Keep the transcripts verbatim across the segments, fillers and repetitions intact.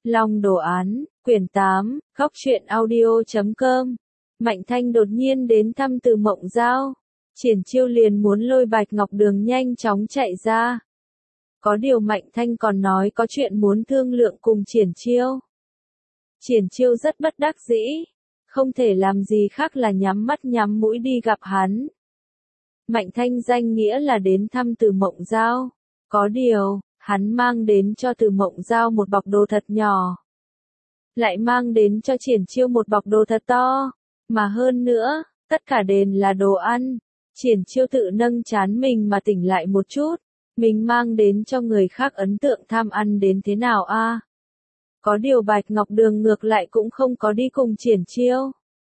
Long đồ án, quyển tám, góc truyện audio chấm com. Mạnh Thanh đột nhiên đến thăm Từ Mộng Giao. Triển Chiêu liền muốn lôi Bạch Ngọc Đường nhanh chóng chạy ra. Có điều Mạnh Thanh còn nói có chuyện muốn thương lượng cùng Triển Chiêu. Triển Chiêu rất bất đắc dĩ, không thể làm gì khác là nhắm mắt nhắm mũi đi gặp hắn. Mạnh Thanh danh nghĩa là đến thăm Từ Mộng Giao. Có điều, hắn mang đến cho Từ Mộng Giao một bọc đồ thật nhỏ. Lại mang đến cho Triển Chiêu một bọc đồ thật to. Mà hơn nữa, tất cả đều là đồ ăn. Triển Chiêu tự nâng trán mình mà tỉnh lại một chút. Mình mang đến cho người khác ấn tượng tham ăn đến thế nào a? À? Có điều Bạch Ngọc Đường ngược lại cũng không có đi cùng Triển Chiêu.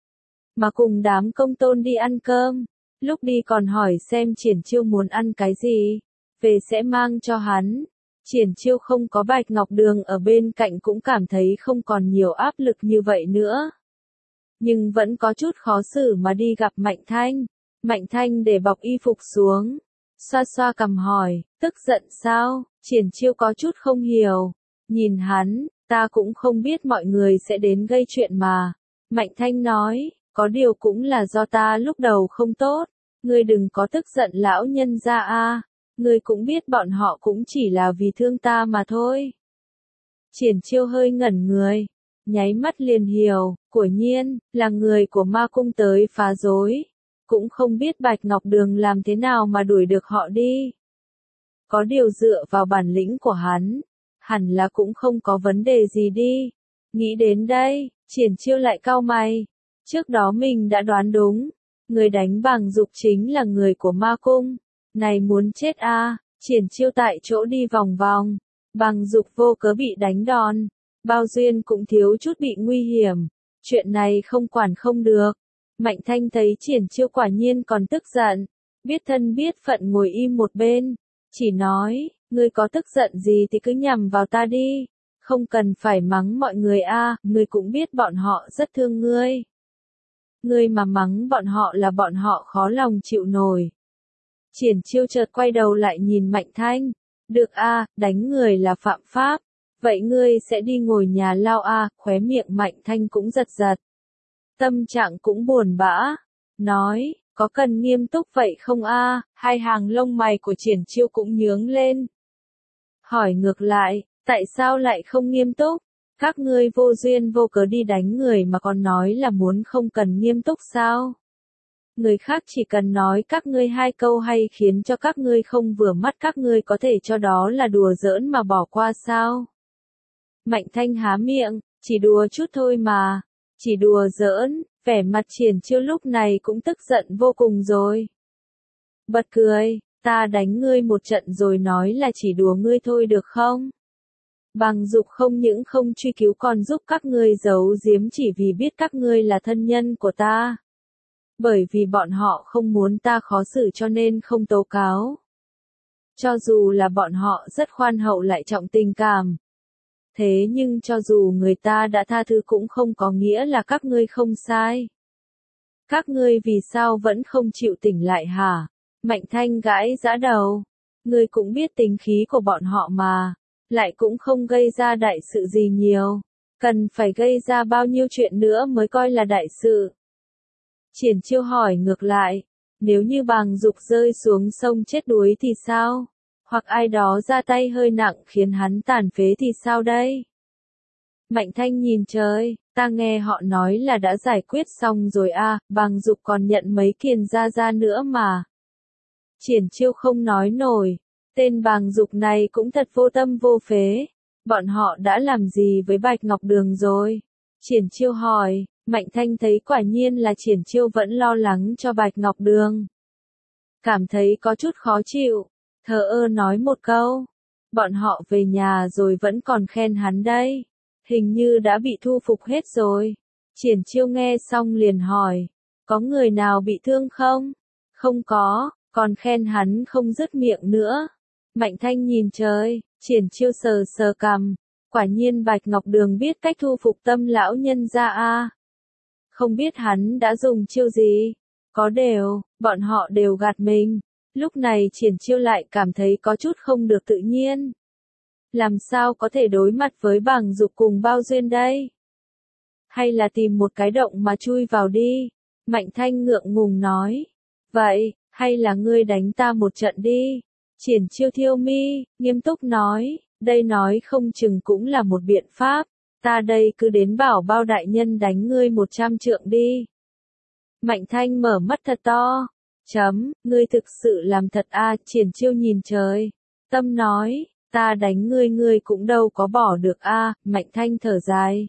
Mà cùng đám công tôn đi ăn cơm. Lúc đi còn hỏi xem Triển Chiêu muốn ăn cái gì. Về sẽ mang cho hắn. Triển Chiêu không có Bạch Ngọc Đường ở bên cạnh cũng cảm thấy không còn nhiều áp lực như vậy nữa. Nhưng vẫn có chút khó xử mà đi gặp Mạnh Thanh. Mạnh Thanh để bọc y phục xuống. Xoa xoa cằm hỏi, tức giận sao? Triển Chiêu có chút không hiểu. Nhìn hắn, ta cũng không biết mọi người sẽ đến gây chuyện mà. Mạnh Thanh nói, có điều cũng là do ta lúc đầu không tốt. Ngươi đừng có tức giận lão nhân gia a. Ngươi cũng biết bọn họ cũng chỉ là vì thương ta mà thôi. Triển Chiêu hơi ngẩn người. Nháy mắt liền hiểu, quả nhiên, là người của ma cung tới phá rối. Cũng không biết Bạch Ngọc Đường làm thế nào mà đuổi được họ đi. Có điều dựa vào bản lĩnh của hắn, hẳn là cũng không có vấn đề gì đi. Nghĩ đến đây, Triển Chiêu lại cau mày. Trước đó mình đã đoán đúng, người đánh Bàng Dục chính là người của ma cung. Này muốn chết a, à, Triển Chiêu tại chỗ đi vòng vòng. Bàng Dục vô cớ bị đánh đòn. Bao Duyên cũng thiếu chút bị nguy hiểm. Chuyện này không quản không được. Mạnh Thanh thấy Triển Chiêu quả nhiên còn tức giận. Biết thân biết phận ngồi im một bên. Chỉ nói, ngươi có tức giận gì thì cứ nhằm vào ta đi. Không cần phải mắng mọi người a, à, ngươi cũng biết bọn họ rất thương ngươi. Ngươi mà mắng bọn họ là bọn họ khó lòng chịu nổi. Triển Chiêu chợt quay đầu lại nhìn Mạnh Thanh. Được a, à, đánh người là phạm pháp. Vậy ngươi sẽ đi ngồi nhà lao a, à, khóe miệng Mạnh Thanh cũng giật giật. Tâm trạng cũng buồn bã. Nói, có cần nghiêm túc vậy không a? À? Hai hàng lông mày của Triển Chiêu cũng nhướng lên. Hỏi ngược lại, tại sao lại không nghiêm túc? Các ngươi vô duyên vô cớ đi đánh người mà còn nói là muốn không cần nghiêm túc sao? Người khác chỉ cần nói các ngươi hai câu hay khiến cho các ngươi không vừa mắt các ngươi có thể cho đó là đùa giỡn mà bỏ qua sao? Mạnh Thanh há miệng, chỉ đùa chút thôi mà. Chỉ đùa giỡn, vẻ mặt Triển Chiêu lúc này cũng tức giận vô cùng rồi. Bật cười, ta đánh ngươi một trận rồi nói là chỉ đùa ngươi thôi được không? Bàng Dục không những không truy cứu còn giúp các ngươi giấu giếm chỉ vì biết các ngươi là thân nhân của ta. Bởi vì bọn họ không muốn ta khó xử cho nên không tố cáo. Cho dù là bọn họ rất khoan hậu lại trọng tình cảm. Thế nhưng cho dù người ta đã tha thứ cũng không có nghĩa là các ngươi không sai. Các ngươi vì sao vẫn không chịu tỉnh lại hả? Mạnh Thanh gãi giã đầu. Ngươi cũng biết tính khí của bọn họ mà. Lại cũng không gây ra đại sự gì nhiều. Cần phải gây ra bao nhiêu chuyện nữa mới coi là đại sự. Triển Chiêu hỏi ngược lại. Nếu như Bàng Dục rơi xuống sông chết đuối thì sao? Hoặc ai đó ra tay hơi nặng khiến hắn tàn phế thì sao đây? Mạnh Thanh nhìn trời, ta nghe họ nói là đã giải quyết xong rồi a, à, Bàng Dục còn nhận mấy kiền gia gia nữa mà. Triển Chiêu không nói nổi, tên Bàng Dục này cũng thật vô tâm vô phế. Bọn họ đã làm gì với Bạch Ngọc Đường rồi? Triển Chiêu hỏi, Mạnh Thanh thấy quả nhiên là Triển Chiêu vẫn lo lắng cho Bạch Ngọc Đường. Cảm thấy có chút khó chịu. Thờ ơ nói một câu. Bọn họ về nhà rồi vẫn còn khen hắn đây. Hình như đã bị thu phục hết rồi. Triển Chiêu nghe xong liền hỏi. Có người nào bị thương không? Không có, còn khen hắn không dứt miệng nữa. Mạnh Thanh nhìn trời, Triển Chiêu sờ sờ cằm. Quả nhiên Bạch Ngọc Đường biết cách thu phục tâm lão nhân gia a. Không biết hắn đã dùng chiêu gì. Có đều, bọn họ đều gạt mình. Lúc này Triển Chiêu lại cảm thấy có chút không được tự nhiên. Làm sao có thể đối mặt với Bàng Dục cùng Bao Duyên đây? Hay là tìm một cái động mà chui vào đi? Mạnh Thanh ngượng ngùng nói. Vậy, hay là ngươi đánh ta một trận đi? Triển Chiêu Thiêu mi, nghiêm túc nói, đây nói không chừng cũng là một biện pháp. Ta đây cứ đến bảo Bao đại nhân đánh ngươi một trăm trượng đi. Mạnh Thanh mở mắt thật to. Chấm, ngươi thực sự làm thật a, Triển Chiêu nhìn trời. Tâm nói, ta đánh ngươi ngươi cũng đâu có bỏ được a, Mạnh Thanh thở dài.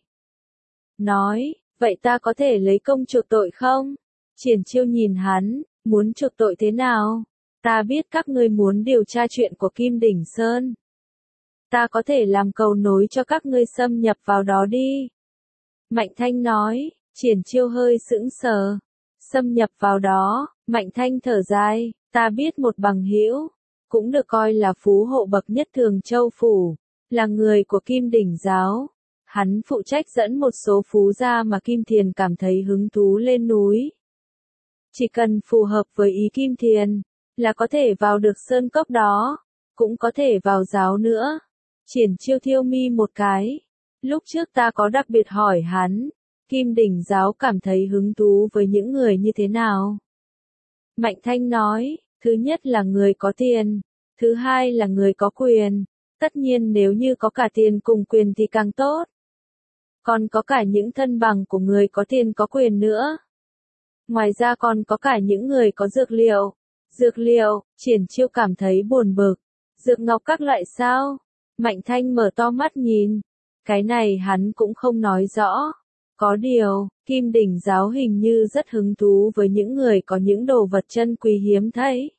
Nói, vậy ta có thể lấy công chuộc tội không? Triển Chiêu nhìn hắn, muốn chuộc tội thế nào? Ta biết các ngươi muốn điều tra chuyện của Kim Đỉnh Sơn. Ta có thể làm cầu nối cho các ngươi xâm nhập vào đó đi. Mạnh Thanh nói, Triển Chiêu hơi sững sờ. Xâm nhập vào đó, Mạnh Thanh thở dài, ta biết một bằng hữu, cũng được coi là phú hộ bậc nhất Thường Châu Phủ, là người của Kim Đỉnh Giáo. Hắn phụ trách dẫn một số phú gia mà Kim Thiền cảm thấy hứng thú lên núi. Chỉ cần phù hợp với ý Kim Thiền, là có thể vào được sơn cốc đó, cũng có thể vào giáo nữa. Triển Chiêu thiêu mi một cái. Lúc trước ta có đặc biệt hỏi hắn, Kim Đỉnh Giáo cảm thấy hứng thú với những người như thế nào? Mạnh Thanh nói, thứ nhất là người có tiền, thứ hai là người có quyền, tất nhiên nếu như có cả tiền cùng quyền thì càng tốt. Còn có cả những thân bằng của người có tiền có quyền nữa. Ngoài ra còn có cả những người có dược liệu. Dược liệu, Triển Chiêu cảm thấy buồn bực. Dược ngọc các loại sao? Mạnh Thanh mở to mắt nhìn. Cái này hắn cũng không nói rõ. Có điều, Kim Đỉnh Giáo hình như rất hứng thú với những người có những đồ vật chân quý hiếm thấy.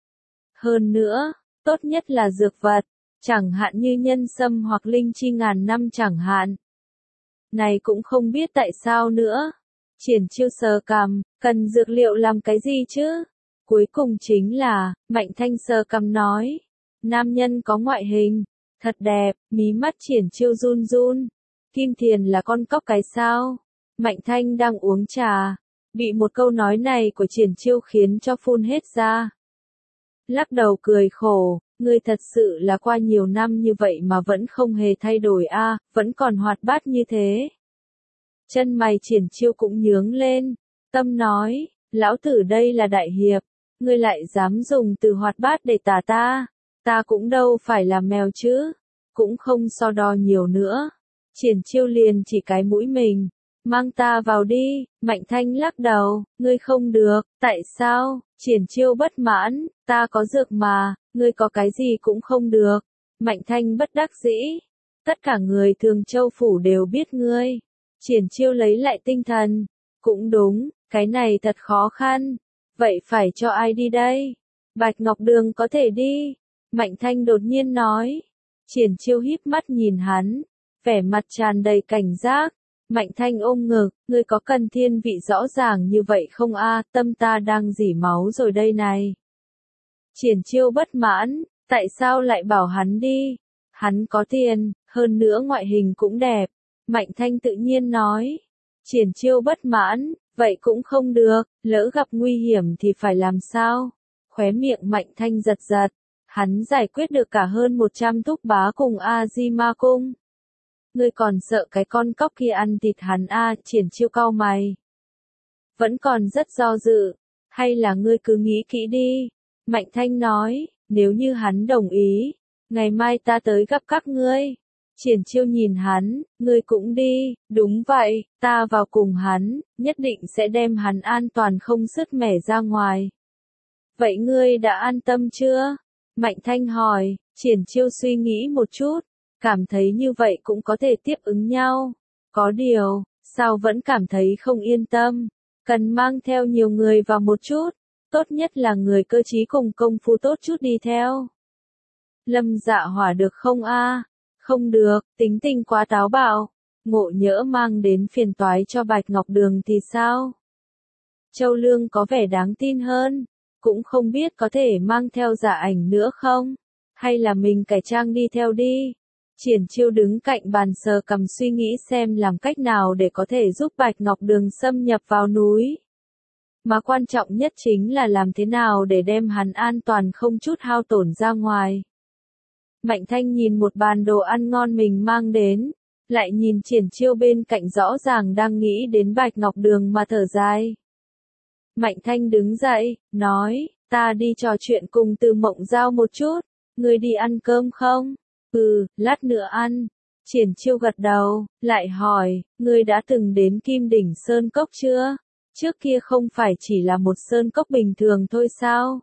Hơn nữa, tốt nhất là dược vật, chẳng hạn như nhân sâm hoặc linh chi ngàn năm chẳng hạn. Này cũng không biết tại sao nữa. Triển Chiêu sờ cằm, cần dược liệu làm cái gì chứ? Cuối cùng chính là, Mạnh Thanh sờ cằm nói. Nam nhân có ngoại hình, thật đẹp, mí mắt Triển Chiêu run run. Kim Thiền là con cóc cái sao? Mạnh Thanh đang uống trà. Bị một câu nói này của Triển Chiêu khiến cho phun hết ra. Lắc đầu cười khổ, ngươi thật sự là qua nhiều năm như vậy mà vẫn không hề thay đổi a, à, vẫn còn hoạt bát như thế. Chân mày Triển Chiêu cũng nhướng lên, tâm nói, lão tử đây là đại hiệp, ngươi lại dám dùng từ hoạt bát để tả ta, ta cũng đâu phải là mèo chứ, cũng không so đo nhiều nữa. Triển Chiêu liền chỉ cái mũi mình, mang ta vào đi. Mạnh Thanh lắc đầu, ngươi không được, tại sao? Triển Chiêu bất mãn, ta có dược mà, ngươi có cái gì cũng không được. Mạnh Thanh bất đắc dĩ, tất cả người Thường Châu Phủ đều biết ngươi. Triển Chiêu lấy lại tinh thần, cũng đúng, cái này thật khó khăn, vậy phải cho ai đi đây? Bạch Ngọc Đường có thể đi. Mạnh Thanh đột nhiên nói. Triển Chiêu híp mắt nhìn hắn, vẻ mặt tràn đầy cảnh giác. Mạnh Thanh ôm ngực, ngươi có cần thiên vị rõ ràng như vậy không a? Tâm ta đang rỉ máu rồi đây này. Triển Chiêu bất mãn, tại sao lại bảo hắn đi? Hắn có tiền, hơn nữa ngoại hình cũng đẹp. Mạnh Thanh tự nhiên nói. Triển Chiêu bất mãn, vậy cũng không được, lỡ gặp nguy hiểm thì phải làm sao? Khóe miệng Mạnh Thanh giật giật, hắn giải quyết được cả hơn một trăm thúc bá cùng A-di ma cung. Ngươi còn sợ cái con cóc kia ăn thịt hắn a? Triển Chiêu cau mày. Vẫn còn rất do dự, hay là ngươi cứ nghĩ kỹ đi. Mạnh Thanh nói, nếu như hắn đồng ý, ngày mai ta tới gặp các ngươi. Triển Chiêu nhìn hắn, ngươi cũng đi, đúng vậy, ta vào cùng hắn, nhất định sẽ đem hắn an toàn không sứt mẻ ra ngoài. Vậy ngươi đã an tâm chưa? Mạnh Thanh hỏi. Triển Chiêu suy nghĩ một chút, cảm thấy như vậy cũng có thể tiếp ứng nhau. Có điều, sao vẫn cảm thấy không yên tâm, cần mang theo nhiều người vào một chút, tốt nhất là người cơ trí cùng công phu tốt chút đi theo. Lâm Dạ Hỏa được không a? Không được, tính tình quá táo bạo, ngộ nhỡ mang đến phiền toái cho Bạch Ngọc Đường thì sao? Châu Lương có vẻ đáng tin hơn, cũng không biết có thể mang theo Dạ Ảnh nữa không? Hay là mình cải trang đi theo đi? Triển Chiêu đứng cạnh bàn sờ cằm suy nghĩ xem làm cách nào để có thể giúp Bạch Ngọc Đường xâm nhập vào núi. Mà quan trọng nhất chính là làm thế nào để đem hắn an toàn không chút hao tổn ra ngoài. Mạnh Thanh nhìn một bàn đồ ăn ngon mình mang đến, lại nhìn Triển Chiêu bên cạnh rõ ràng đang nghĩ đến Bạch Ngọc Đường mà thở dài. Mạnh Thanh đứng dậy, nói, ta đi trò chuyện cùng Từ Mộng Giao một chút, ngươi đi ăn cơm không? Ừ, lát nữa ăn. Triển Chiêu gật đầu, lại hỏi, ngươi đã từng đến Kim Đỉnh Sơn Cốc chưa? Trước kia không phải chỉ là một sơn cốc bình thường thôi sao?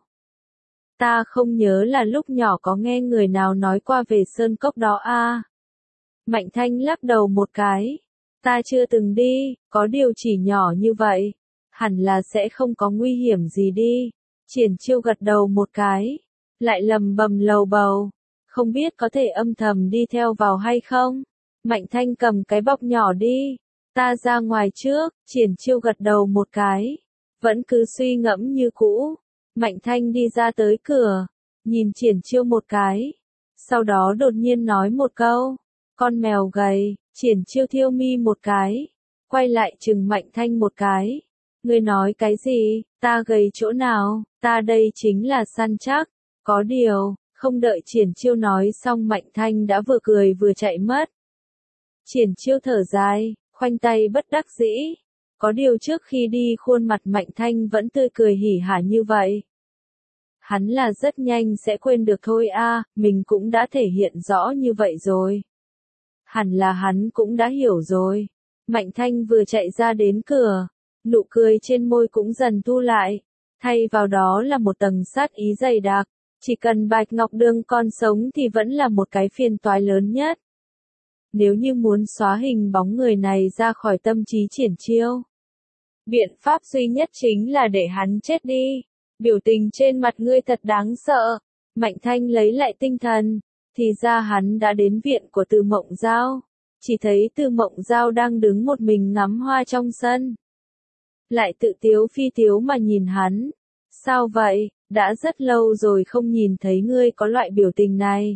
Ta không nhớ là lúc nhỏ có nghe người nào nói qua về sơn cốc đó à? Mạnh Thanh lắc đầu một cái. Ta chưa từng đi, có điều chỉ nhỏ như vậy. Hẳn là sẽ không có nguy hiểm gì đi. Triển Chiêu gật đầu một cái. Lại lầm bầm lầu bầu. Không biết có thể âm thầm đi theo vào hay không? Mạnh Thanh cầm cái bọc nhỏ đi. Ta ra ngoài trước, Triển Chiêu gật đầu một cái. Vẫn cứ suy ngẫm như cũ. Mạnh Thanh đi ra tới cửa. Nhìn Triển Chiêu một cái. Sau đó đột nhiên nói một câu. Con mèo gầy. Triển Chiêu thiêu mi một cái. Quay lại chừng Mạnh Thanh một cái. Ngươi nói cái gì? Ta gầy chỗ nào? Ta đây chính là săn chắc. Có điều, không đợi Triển Chiêu nói xong Mạnh Thanh đã vừa cười vừa chạy mất. Triển Chiêu thở dài, khoanh tay bất đắc dĩ. Có điều trước khi đi khuôn mặt Mạnh Thanh vẫn tươi cười hỉ hả như vậy. Hắn là rất nhanh sẽ quên được thôi a, mình cũng đã thể hiện rõ như vậy rồi. Hẳn là hắn cũng đã hiểu rồi. Mạnh Thanh vừa chạy ra đến cửa, nụ cười trên môi cũng dần thu lại, thay vào đó là một tầng sát ý dày đặc. Chỉ cần Bạch Ngọc Đường còn sống thì vẫn là một cái phiền toái lớn nhất. Nếu như muốn xóa hình bóng người này ra khỏi tâm trí Triển Chiêu, biện pháp duy nhất chính là để hắn chết đi. Biểu tình trên mặt ngươi thật đáng sợ. Mạnh Thanh lấy lại tinh thần, thì ra hắn đã đến viện của Từ Mộng Giao. Chỉ thấy Từ Mộng Giao đang đứng một mình ngắm hoa trong sân. Lại tự tiếu phi tiếu mà nhìn hắn. Sao vậy? Đã rất lâu rồi không nhìn thấy ngươi có loại biểu tình này.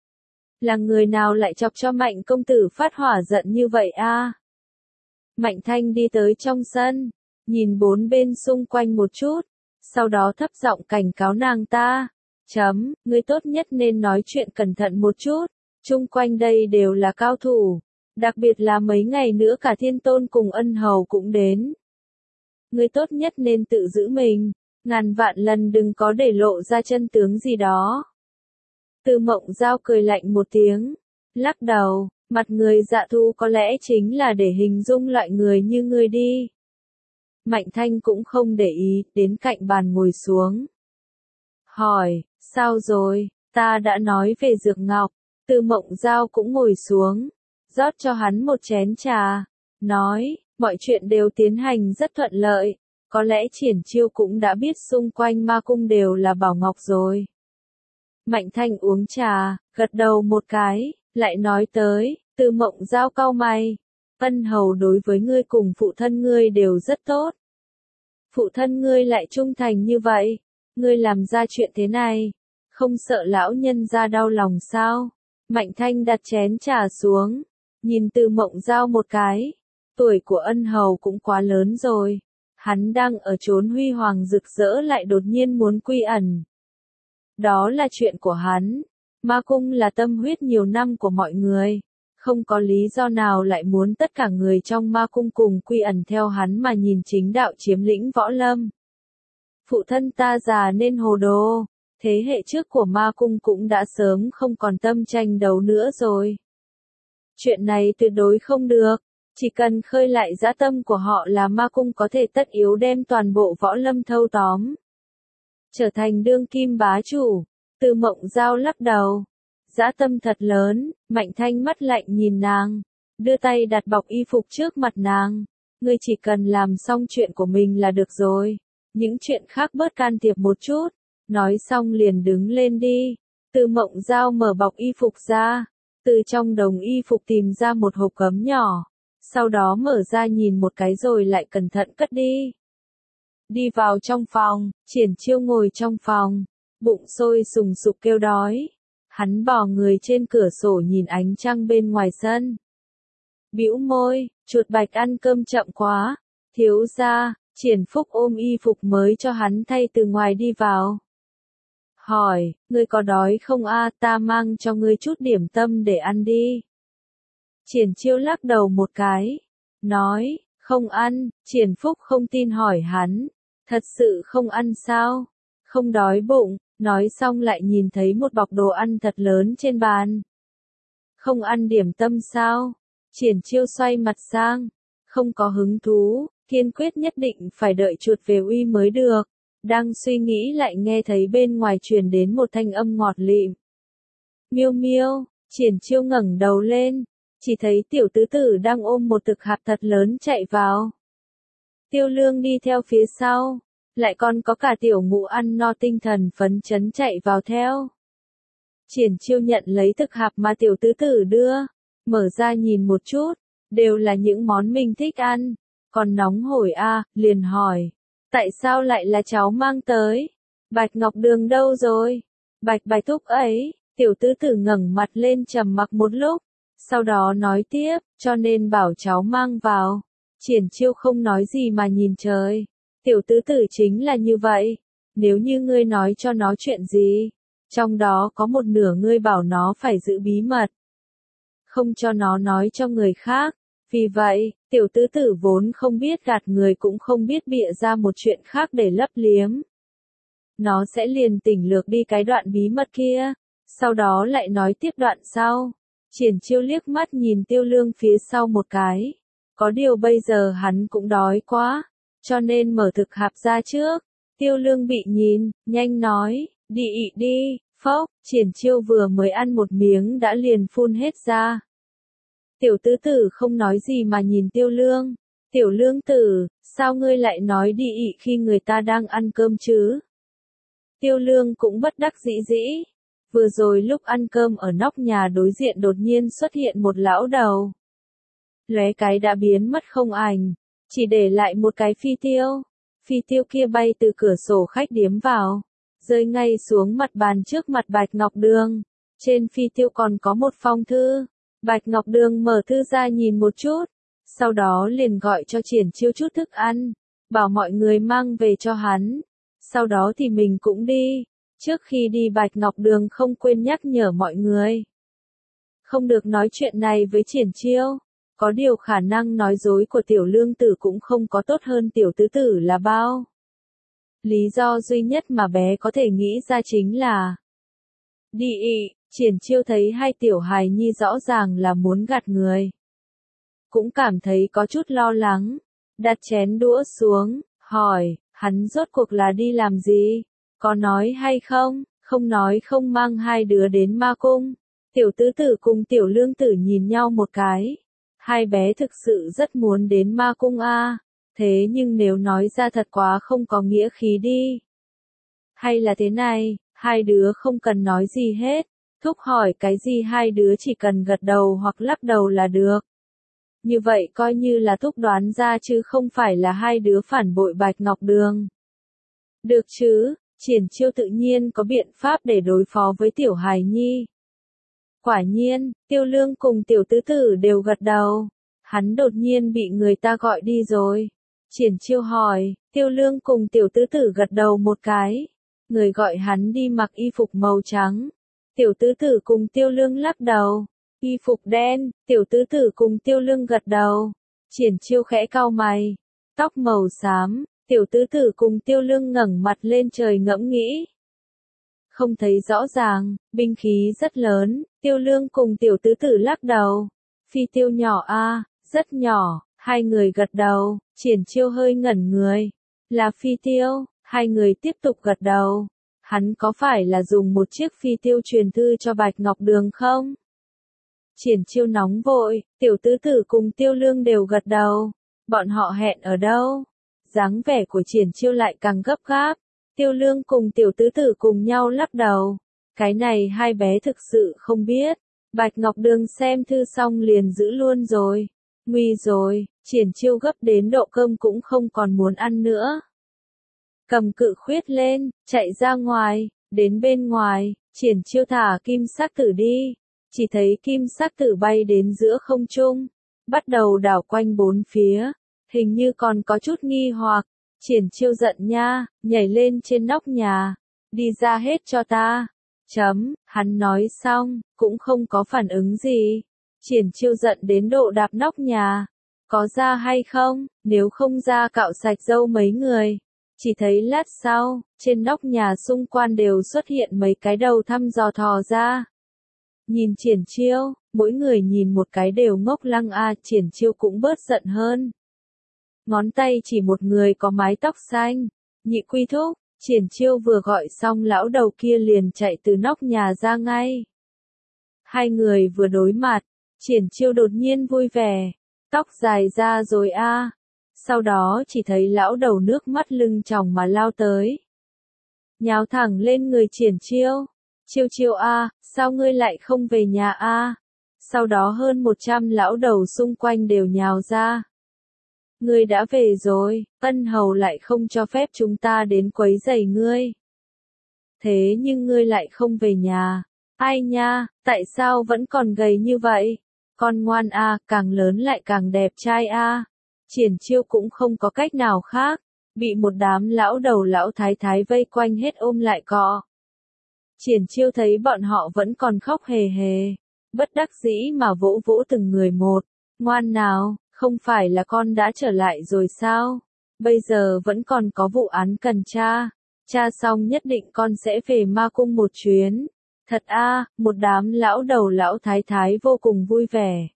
Là người nào lại chọc cho Mạnh công tử phát hỏa giận như vậy a? Mạnh Thanh đi tới trong sân, nhìn bốn bên xung quanh một chút, sau đó thấp giọng cảnh cáo nàng ta. Chấm, ngươi tốt nhất nên nói chuyện cẩn thận một chút, chung quanh đây đều là cao thủ, đặc biệt là mấy ngày nữa cả Thiên Tôn cùng Ân Hầu cũng đến. Ngươi tốt nhất nên tự giữ mình. Ngàn vạn lần đừng có để lộ ra chân tướng gì đó. Từ Mộng Giao cười lạnh một tiếng, lắc đầu, mặt người dạ thu có lẽ chính là để hình dung loại người như ngươi đi. Mạnh Thanh cũng không để ý, đến cạnh bàn ngồi xuống. Hỏi, sao rồi, ta đã nói về Dược Ngọc. Từ Mộng Giao cũng ngồi xuống, rót cho hắn một chén trà, nói, mọi chuyện đều tiến hành rất thuận lợi. Có lẽ Triển Chiêu cũng đã biết xung quanh ma cung đều là bảo ngọc rồi. Mạnh Thanh uống trà, gật đầu một cái, lại nói tới, Từ Mộng Giao cau mày. Ân Hầu đối với ngươi cùng phụ thân ngươi đều rất tốt. Phụ thân ngươi lại trung thành như vậy, ngươi làm ra chuyện thế này, không sợ lão nhân ra đau lòng sao? Mạnh Thanh đặt chén trà xuống, nhìn Từ Mộng Giao một cái. Tuổi của Ân Hầu cũng quá lớn rồi. Hắn đang ở chốn huy hoàng rực rỡ lại đột nhiên muốn quy ẩn. Đó là chuyện của hắn. Ma cung là tâm huyết nhiều năm của mọi người. Không có lý do nào lại muốn tất cả người trong ma cung cùng quy ẩn theo hắn mà nhìn chính đạo chiếm lĩnh võ lâm. Phụ thân ta già nên hồ đồ. Thế hệ trước của ma cung cũng đã sớm không còn tâm tranh đấu nữa rồi. Chuyện này tuyệt đối không được. Chỉ cần khơi lại dã tâm của họ là ma cung có thể tất yếu đem toàn bộ võ lâm thâu tóm. Trở thành đương kim bá chủ. Từ Mộng Giao lắc đầu. Dã tâm thật lớn. Mạnh Thanh mắt lạnh nhìn nàng. Đưa tay đặt bọc y phục trước mặt nàng. Ngươi chỉ cần làm xong chuyện của mình là được rồi. Những chuyện khác bớt can thiệp một chút. Nói xong liền đứng lên đi. Từ Mộng Giao mở bọc y phục ra. Từ trong đống y phục tìm ra một hộp gấm nhỏ. Sau đó mở ra nhìn một cái rồi lại cẩn thận cất đi. Đi vào trong phòng, Triển Chiêu ngồi trong phòng, bụng sôi sùng sục kêu đói. Hắn bò người trên cửa sổ nhìn ánh trăng bên ngoài sân. Bĩu môi, chuột bạch ăn cơm chậm quá. Thiếu gia, Triển Phúc ôm y phục mới cho hắn thay từ ngoài đi vào. hỏi, ngươi có đói không a, ta mang cho ngươi chút điểm tâm để ăn đi. Triển Chiêu lắc đầu một cái, nói, không ăn. Triển Phúc không tin hỏi hắn, thật sự không ăn sao? Không đói bụng. Nói xong lại nhìn thấy một bọc đồ ăn thật lớn trên bàn. Không ăn điểm tâm sao? Triển Chiêu xoay mặt sang, không có hứng thú, kiên quyết nhất định phải đợi chuột về uy mới được. Đang suy nghĩ lại nghe thấy bên ngoài truyền đến một thanh âm ngọt lịm. Miêu miêu. Triển Chiêu ngẩng đầu lên, chỉ thấy tiểu tứ tử đang ôm một thực hạt thật lớn chạy vào. Tiêu Lương đi theo phía sau, lại còn có cả tiểu ngũ ăn no tinh thần phấn chấn chạy vào theo. Triển Chiêu nhận lấy thực hạt mà tiểu tứ tử đưa, mở ra nhìn một chút, đều là những món mình thích ăn, còn nóng hổi a, liền hỏi, tại sao lại là cháu mang tới? Bạch Ngọc Đường đâu rồi? Bạch Bạch thúc ấy. Tiểu tứ tử ngẩng mặt lên trầm mặc một lúc, sau đó nói tiếp, cho nên bảo cháu mang vào. Triển Chiêu không nói gì mà nhìn trời. Tiểu tứ tử chính là như vậy, nếu như ngươi nói cho nó chuyện gì, trong đó có một nửa ngươi bảo nó phải giữ bí mật, không cho nó nói cho người khác. Vì vậy, tiểu tứ tử vốn không biết gạt người cũng không biết bịa ra một chuyện khác để lấp liếm. Nó sẽ liền tỉnh lược đi cái đoạn bí mật kia, sau đó lại nói tiếp đoạn sau. Triển Chiêu liếc mắt nhìn Tiêu Lương phía sau một cái. Có điều bây giờ hắn cũng đói quá, cho nên mở thực hạp ra trước. Tiêu Lương bị nhìn, nhanh nói, đi ị đi, phốc. Triển Chiêu vừa mới ăn một miếng đã liền phun hết ra. Tiểu tứ tử không nói gì mà nhìn Tiêu Lương. Tiểu Lương tử, sao ngươi lại nói đi ị khi người ta đang ăn cơm chứ? Tiêu Lương cũng bất đắc dĩ dĩ. Vừa rồi lúc ăn cơm ở nóc nhà đối diện đột nhiên xuất hiện một lão đầu. Lóe cái đã biến mất không ảnh, chỉ để lại một cái phi tiêu. Phi tiêu kia bay từ cửa sổ khách điếm vào, rơi ngay xuống mặt bàn trước mặt Bạch Ngọc Đường. Trên phi tiêu còn có một phong thư. Bạch Ngọc Đường mở thư ra nhìn một chút, sau đó liền gọi cho Triển Chiêu chút thức ăn, bảo mọi người mang về cho hắn. Sau đó thì mình cũng đi. Trước khi đi Bạch Ngọc Đường không quên nhắc nhở mọi người, không được nói chuyện này với Triển Chiêu. Có điều khả năng nói dối của tiểu lương tử cũng không có tốt hơn tiểu tứ tử là bao. Lý do duy nhất mà bé có thể nghĩ ra chính là đi ị. Triển Chiêu thấy hai tiểu hài nhi rõ ràng là muốn gạt người, cũng cảm thấy có chút lo lắng, đặt chén đũa xuống, hỏi, hắn rốt cuộc là đi làm gì? Có nói hay không? Không nói không mang hai đứa đến ma cung. Tiểu tứ tử cùng tiểu lương tử nhìn nhau một cái. Hai bé thực sự rất muốn đến ma cung a, thế nhưng nếu nói ra thật quá không có nghĩa khí đi. Hay là thế này, hai đứa không cần nói gì hết. Thúc hỏi cái gì hai đứa chỉ cần gật đầu hoặc lắc đầu là được. Như vậy coi như là Thúc đoán ra chứ không phải là hai đứa phản bội Bạch Ngọc Đường. Được chứ, Triển Chiêu tự nhiên có biện pháp để đối phó với tiểu hài nhi. Quả nhiên, Tiêu Lương cùng tiểu tứ tử đều gật đầu. Hắn đột nhiên bị người ta gọi đi rồi. Triển Chiêu hỏi, Tiêu Lương cùng tiểu tứ tử gật đầu một cái. Người gọi hắn đi mặc y phục màu trắng. Tiểu tứ tử cùng Tiêu Lương lắc đầu. Y phục đen. Tiểu tứ tử cùng Tiêu Lương gật đầu. Triển Chiêu khẽ cau mày. Tóc màu xám. Tiểu tứ tử cùng Tiêu Lương ngẩng mặt lên trời ngẫm nghĩ. Không thấy rõ ràng, binh khí rất lớn. Tiêu Lương cùng tiểu tứ tử lắc đầu. Phi tiêu nhỏ a, rất nhỏ. Hai người gật đầu. Triển Chiêu hơi ngẩn người. Là phi tiêu. Hai người tiếp tục gật đầu. Hắn có phải là dùng một chiếc phi tiêu truyền thư cho Bạch Ngọc Đường không? Triển Chiêu nóng vội. Tiểu tứ tử cùng Tiêu Lương đều gật đầu. Bọn họ hẹn ở đâu? Dáng vẻ của Triển Chiêu lại càng gấp gáp. Tiêu Lương cùng tiểu tứ tử cùng nhau lắc đầu. Cái này hai bé thực sự không biết. Bạch Ngọc Đường xem thư xong liền giữ luôn rồi. Nguy rồi, Triển Chiêu gấp đến độ cơm cũng không còn muốn ăn nữa. Cầm cự khuyết lên, chạy ra ngoài, đến bên ngoài, Triển Chiêu thả kim sắc tử đi. Chỉ thấy kim sắc tử bay đến giữa không trung, bắt đầu đảo quanh bốn phía. Hình như còn có chút nghi hoặc. Triển Chiêu giận nha, nhảy lên trên nóc nhà, đi ra hết cho ta. Chấm, hắn nói xong, cũng không có phản ứng gì. Triển Chiêu giận đến độ đạp nóc nhà. Có ra hay không, nếu không ra cạo sạch râu mấy người. Chỉ thấy lát sau, trên nóc nhà xung quanh đều xuất hiện mấy cái đầu thăm dò thò ra. Nhìn Triển Chiêu, mỗi người nhìn một cái đều ngốc lăng a, Triển Chiêu cũng bớt giận hơn. Ngón tay chỉ một người có mái tóc xanh, Nhị Quy thúc. Triển Chiêu vừa gọi xong lão đầu kia liền chạy từ nóc nhà ra ngay. Hai người vừa đối mặt, Triển Chiêu đột nhiên vui vẻ, tóc dài ra rồi a. Sau đó chỉ thấy lão đầu nước mắt lưng tròng mà lao tới. Nhào thẳng lên người Triển Chiêu. Chiêu Chiêu a, sao ngươi lại không về nhà a? Sau đó hơn một trăm lão đầu xung quanh đều nhào ra. Ngươi đã về rồi, ân hầu lại không cho phép chúng ta đến quấy rầy ngươi. Thế nhưng ngươi lại không về nhà. Ai nha, tại sao vẫn còn gầy như vậy? Con ngoan a, càng lớn lại càng đẹp trai a. Triển Chiêu cũng không có cách nào khác, bị một đám lão đầu lão thái thái vây quanh hết ôm lại cọ. Triển Chiêu thấy bọn họ vẫn còn khóc hề hề, bất đắc dĩ mà vỗ vỗ từng người một. Ngoan nào, không phải là con đã trở lại rồi sao? Bây giờ vẫn còn có vụ án cần tra. Tra xong nhất định con sẽ về ma cung một chuyến. Thật a, một đám lão đầu lão thái thái vô cùng vui vẻ.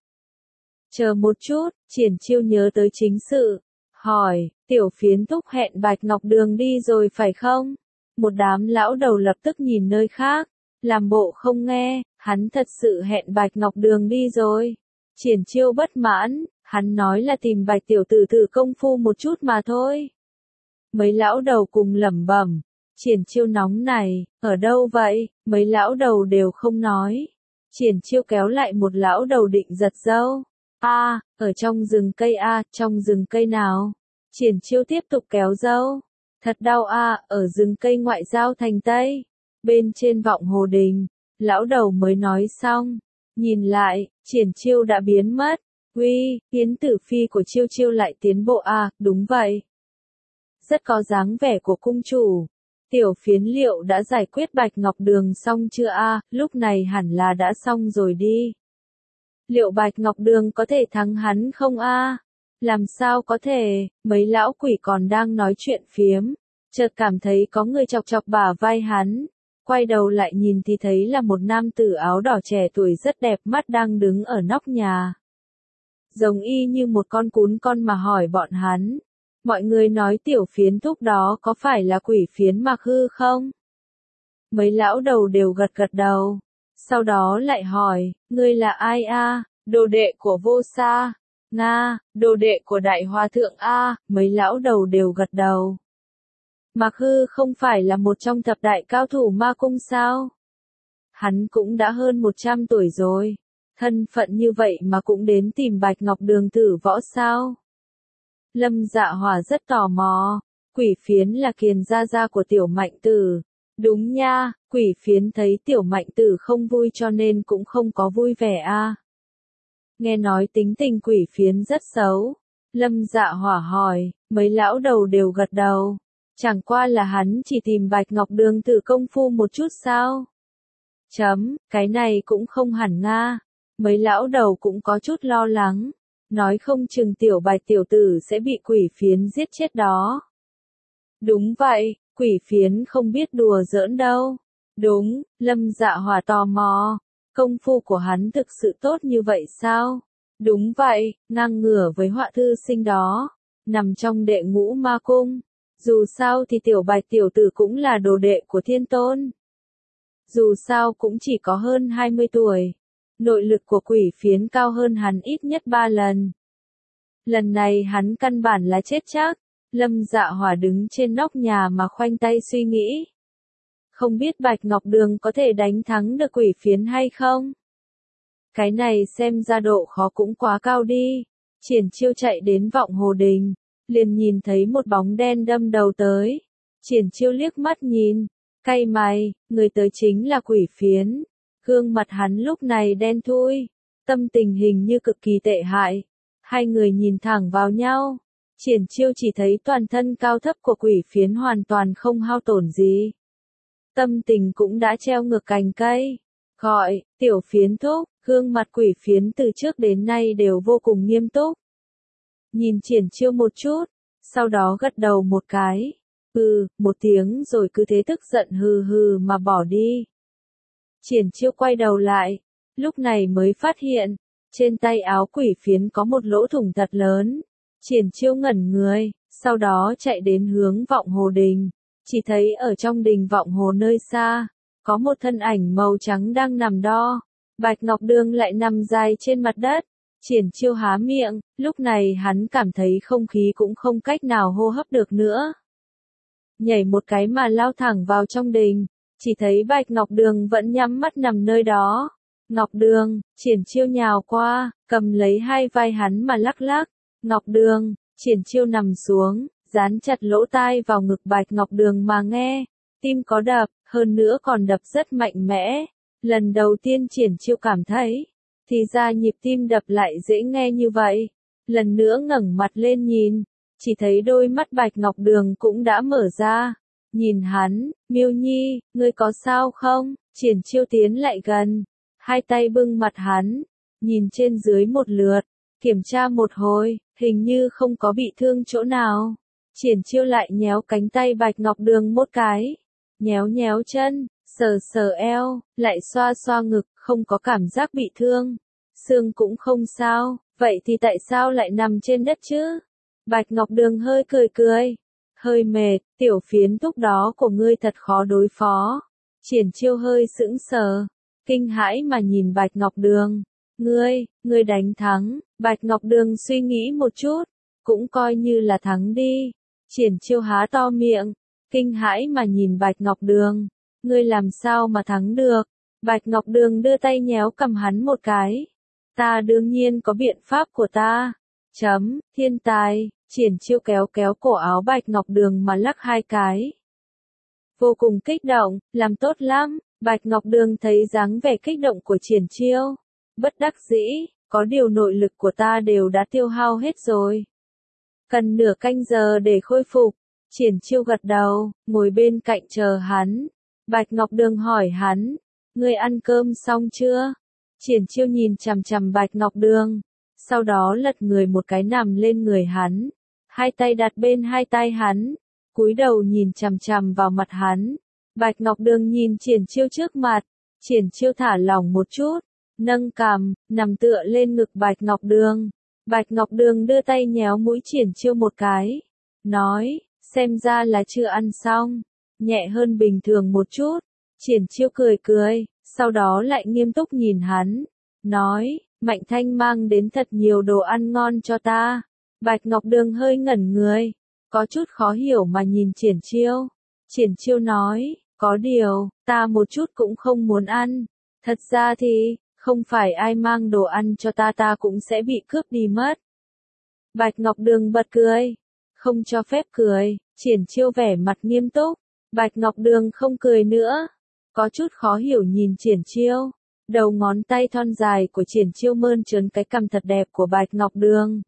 Chờ một chút, Triển Chiêu nhớ tới chính sự. Hỏi, tiểu phiến thúc hẹn Bạch Ngọc Đường đi rồi phải không? Một đám lão đầu lập tức nhìn nơi khác. Làm bộ không nghe, hắn thật sự hẹn Bạch Ngọc Đường đi rồi. Triển Chiêu bất mãn, hắn nói là tìm Bạch tiểu tử thử công phu một chút mà thôi. Mấy lão đầu cùng lẩm bẩm. Triển Chiêu nóng này, ở đâu vậy? Mấy lão đầu đều không nói. Triển Chiêu kéo lại một lão đầu định giật râu. A, ở trong rừng cây a, trong rừng cây nào? Triển Chiêu tiếp tục kéo râu. Thật đau a, ở rừng cây ngoại giao thành Tây. Bên trên vọng hồ đình, lão đầu mới nói xong. Nhìn lại, Triển Chiêu đã biến mất. Uy, tiến tử phi của Chiêu Chiêu lại tiến bộ a, đúng vậy. Rất có dáng vẻ của cung chủ. Tiểu phiến liệu đã giải quyết Bạch Ngọc Đường xong chưa a, lúc này hẳn là đã xong rồi đi. Liệu Bạch Ngọc Đường có thể thắng hắn không a? Làm sao có thể, mấy lão quỷ còn đang nói chuyện phiếm. Chợt cảm thấy có người chọc chọc bả vai hắn. Quay đầu lại nhìn thì thấy là một nam tử áo đỏ trẻ tuổi rất đẹp mắt đang đứng ở nóc nhà. Giống y như một con cún con mà hỏi bọn hắn. Mọi người nói tiểu phiến thúc đó có phải là quỷ phiến Mạc Hư không? Mấy lão đầu đều gật gật đầu. Sau đó lại hỏi, ngươi là ai a? Đồ đệ của Vô Sa. Nga, đồ đệ của Đại Hòa Thượng a, mấy lão đầu đều gật đầu. Mạc Hư không phải là một trong thập đại cao thủ ma cung sao? Hắn cũng đã hơn một trăm tuổi rồi. Thân phận như vậy mà cũng đến tìm Bạch Ngọc Đường thử võ sao? Lâm Dạ Hỏa rất tò mò. Quỷ phiến là kiền gia gia của tiểu mạnh tử. Đúng nha, quỷ phiến thấy tiểu mạnh tử không vui cho nên cũng không có vui vẻ a. Nghe nói tính tình quỷ phiến rất xấu. Lâm Dạ Hỏa hỏi, mấy lão đầu đều gật đầu. Chẳng qua là hắn chỉ tìm Bạch Ngọc Đường thử công phu một chút sao? Chấm, cái này cũng không hẳn nga. Mấy lão đầu cũng có chút lo lắng. Nói không chừng tiểu Bạch tiểu tử sẽ bị quỷ phiến giết chết đó. Đúng vậy, quỷ phiến không biết đùa giỡn đâu. Đúng, Lâm Dạ Hỏa tò mò. Công phu của hắn thực sự tốt như vậy sao? Đúng vậy, ngang ngửa với họa thư sinh đó. Nằm trong đệ ngũ ma cung. Dù sao thì tiểu Bạch tiểu tử cũng là đồ đệ của Thiên Tôn. Dù sao cũng chỉ có hơn hai mươi tuổi. Nội lực của quỷ phiến cao hơn hắn ít nhất ba lần. Lần này hắn căn bản là chết chắc. Lâm Dạ Hỏa đứng trên nóc nhà mà khoanh tay suy nghĩ. Không biết Bạch Ngọc Đường có thể đánh thắng được quỷ phiến hay không? Cái này xem ra độ khó cũng quá cao đi. Triển Chiêu chạy đến vọng hồ đình, liền nhìn thấy một bóng đen đâm đầu tới. Triển Chiêu liếc mắt nhìn, cay mày, người tới chính là quỷ phiến. Gương mặt hắn lúc này đen thui, tâm tình hình như cực kỳ tệ hại. Hai người nhìn thẳng vào nhau. Triển Chiêu chỉ thấy toàn thân cao thấp của quỷ phiến hoàn toàn không hao tổn gì. tâm tình cũng đã treo ngược cành cây. Gọi, tiểu phiến thúc, gương mặt Quỷ Phiến từ trước đến nay đều vô cùng nghiêm túc. Nhìn Triển Chiêu một chút, sau đó gật đầu một cái. Ừ, một tiếng rồi cứ thế tức giận hừ hừ mà bỏ đi. Triển Chiêu quay đầu lại, lúc này mới phát hiện, trên tay áo Quỷ Phiến có một lỗ thủng thật lớn. Triển Chiêu ngẩn người, sau đó chạy đến hướng Vọng Hồ Đình, chỉ thấy ở trong đình Vọng Hồ nơi xa, có một thân ảnh màu trắng đang nằm đo, Bạch Ngọc Đường lại nằm dài trên mặt đất. Triển Chiêu há miệng, lúc này hắn cảm thấy không khí cũng không cách nào hô hấp được nữa. Nhảy một cái mà lao thẳng vào trong đình, chỉ thấy Bạch Ngọc Đường vẫn nhắm mắt nằm nơi đó. Ngọc Đường, Triển Chiêu nhào qua, cầm lấy hai vai hắn mà lắc lắc. Ngọc Đường, Triển Chiêu nằm xuống, dán chặt lỗ tai vào ngực Bạch Ngọc Đường mà nghe. Tim có đập, hơn nữa còn đập rất mạnh mẽ. Lần đầu tiên Triển Chiêu cảm thấy, thì ra nhịp tim đập lại dễ nghe như vậy. Lần nữa ngẩng mặt lên nhìn, chỉ thấy đôi mắt Bạch Ngọc Đường cũng đã mở ra. Nhìn hắn, Miêu Nhi, ngươi có sao không? Triển Chiêu tiến lại gần, hai tay bưng mặt hắn, nhìn trên dưới một lượt, kiểm tra một hồi, hình như không có bị thương chỗ nào. Triển Chiêu lại nhéo cánh tay Bạch Ngọc Đường một cái, nhéo nhéo chân, sờ sờ eo, lại xoa xoa ngực, không có cảm giác bị thương. Xương cũng không sao, vậy thì tại sao lại nằm trên đất chứ? Bạch Ngọc Đường hơi cười cười, hơi mệt, tiểu phiến thúc đó của ngươi thật khó đối phó. Triển Chiêu hơi sững sờ, kinh hãi mà nhìn Bạch Ngọc Đường. Ngươi, ngươi đánh thắng. Bạch Ngọc Đường suy nghĩ một chút, cũng coi như là thắng đi. Triển Chiêu há to miệng, kinh hãi mà nhìn Bạch Ngọc Đường. Ngươi làm sao mà thắng được? Bạch Ngọc Đường đưa tay nhéo cầm hắn một cái. Ta đương nhiên có biện pháp của ta. Chấm, thiên tài. Triển Chiêu kéo kéo cổ áo Bạch Ngọc Đường mà lắc hai cái. Vô cùng kích động, làm tốt lắm. Bạch Ngọc Đường thấy dáng vẻ kích động của Triển Chiêu, bất đắc dĩ, có điều nội lực của ta đều đã tiêu hao hết rồi. Cần nửa canh giờ để khôi phục. Triển Chiêu gật đầu, ngồi bên cạnh chờ hắn. Bạch Ngọc Đường hỏi hắn, ngươi ăn cơm xong chưa? Triển Chiêu nhìn chằm chằm Bạch Ngọc Đường, sau đó lật người một cái nằm lên người hắn, hai tay đặt bên hai tay hắn, cúi đầu nhìn chằm chằm vào mặt hắn. Bạch Ngọc Đường nhìn Triển Chiêu trước mặt, Triển Chiêu thả lỏng một chút, nâng cằm, nằm tựa lên ngực Bạch Ngọc Đường. Bạch Ngọc Đường đưa tay nhéo mũi Triển Chiêu một cái, nói, xem ra là chưa ăn xong, nhẹ hơn bình thường một chút. Triển Chiêu cười cười, sau đó lại nghiêm túc nhìn hắn, nói, Mạnh Thanh mang đến thật nhiều đồ ăn ngon cho ta. Bạch Ngọc Đường hơi ngẩn người, có chút khó hiểu mà nhìn Triển Chiêu. Triển Chiêu nói, có điều, ta một chút cũng không muốn ăn. Thật ra thì, không phải ai mang đồ ăn cho ta ta cũng sẽ bị cướp đi mất. Bạch Ngọc Đường bật cười, không cho phép cười. Triển Chiêu vẻ mặt nghiêm túc, Bạch Ngọc Đường không cười nữa, có chút khó hiểu nhìn Triển Chiêu. Đầu ngón tay thon dài của Triển Chiêu mơn trớn cái cằm thật đẹp của Bạch Ngọc Đường.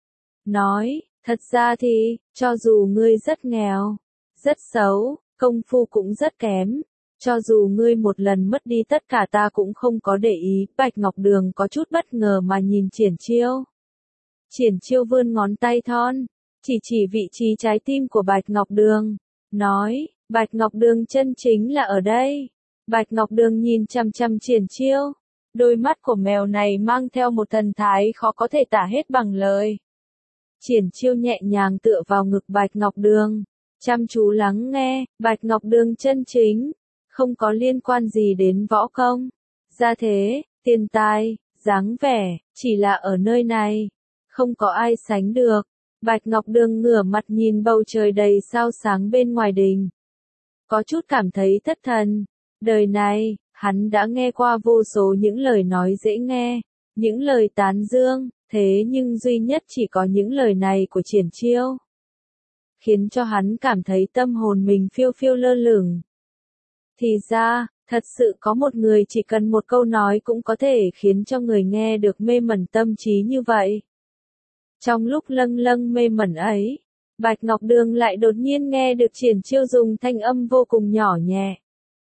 Nói, thật ra thì, cho dù ngươi rất nghèo, rất xấu, công phu cũng rất kém, cho dù ngươi một lần mất đi tất cả ta cũng không có để ý. Bạch Ngọc Đường có chút bất ngờ mà nhìn Triển Chiêu. Triển Chiêu vươn ngón tay thon, chỉ chỉ vị trí trái tim của Bạch Ngọc Đường, nói, Bạch Ngọc Đường chân chính là ở đây. Bạch Ngọc Đường nhìn chằm chằm Triển Chiêu, đôi mắt của mèo này mang theo một thần thái khó có thể tả hết bằng lời. Triển Chiêu nhẹ nhàng tựa vào ngực Bạch Ngọc Đường, chăm chú lắng nghe. Bạch Ngọc Đường chân chính, không có liên quan gì đến võ công, gia thế, tiền tài, dáng vẻ, chỉ là ở nơi này, không có ai sánh được. Bạch Ngọc Đường ngửa mặt nhìn bầu trời đầy sao sáng bên ngoài đình, có chút cảm thấy thất thần. Đời này, hắn đã nghe qua vô số những lời nói dễ nghe, những lời tán dương, thế nhưng duy nhất chỉ có những lời này của Triển Chiêu, khiến cho hắn cảm thấy tâm hồn mình phiêu phiêu lơ lửng. Thì ra, thật sự có một người chỉ cần một câu nói cũng có thể khiến cho người nghe được mê mẩn tâm trí như vậy. Trong lúc lâng lâng mê mẩn ấy, Bạch Ngọc Đường lại đột nhiên nghe được Triển Chiêu dùng thanh âm vô cùng nhỏ nhẹ,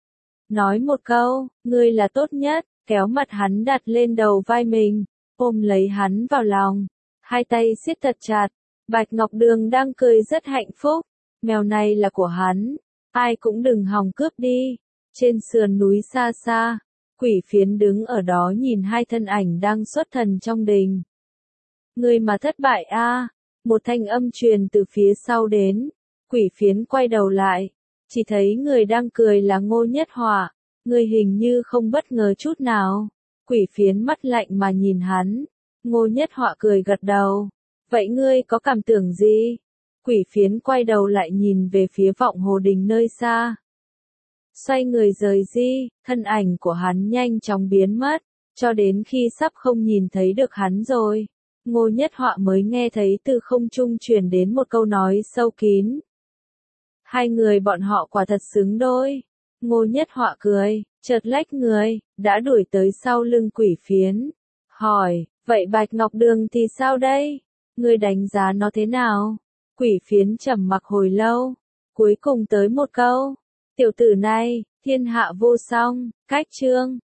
nói một câu, ngươi là tốt nhất, kéo mặt hắn đặt lên đầu vai mình, ôm lấy hắn vào lòng, hai tay siết thật chặt. Bạch Ngọc Đường đang cười rất hạnh phúc, mèo này là của hắn, ai cũng đừng hòng cướp đi. Trên sườn núi xa xa, Quỷ Phiến đứng ở đó nhìn hai thân ảnh đang xuất thần trong đình. Ngươi mà thất bại a, một thanh âm truyền từ phía sau đến. Quỷ Phiến quay đầu lại, chỉ thấy người đang cười là Ngô Nhất Họa, người hình như không bất ngờ chút nào. Quỷ Phiến mắt lạnh mà nhìn hắn, Ngô Nhất Họa cười gật đầu, vậy ngươi có cảm tưởng gì? Quỷ Phiến quay đầu lại nhìn về phía Vọng Hồ Đình nơi xa. Xoay người rời đi, thân ảnh của hắn nhanh chóng biến mất, cho đến khi sắp không nhìn thấy được hắn rồi. Ngô Nhất Họa mới nghe thấy từ không trung truyền đến một câu nói sâu kín. Hai người bọn họ quả thật xứng đôi. Ngô Nhất Họa cười, chợt lách người, đã đuổi tới sau lưng Quỷ Phiến. Hỏi, vậy Bạch Ngọc Đường thì sao đây? Ngươi đánh giá nó thế nào? Quỷ Phiến trầm mặc hồi lâu, cuối cùng tới một câu. Tiểu tử này, thiên hạ vô song, cách chương.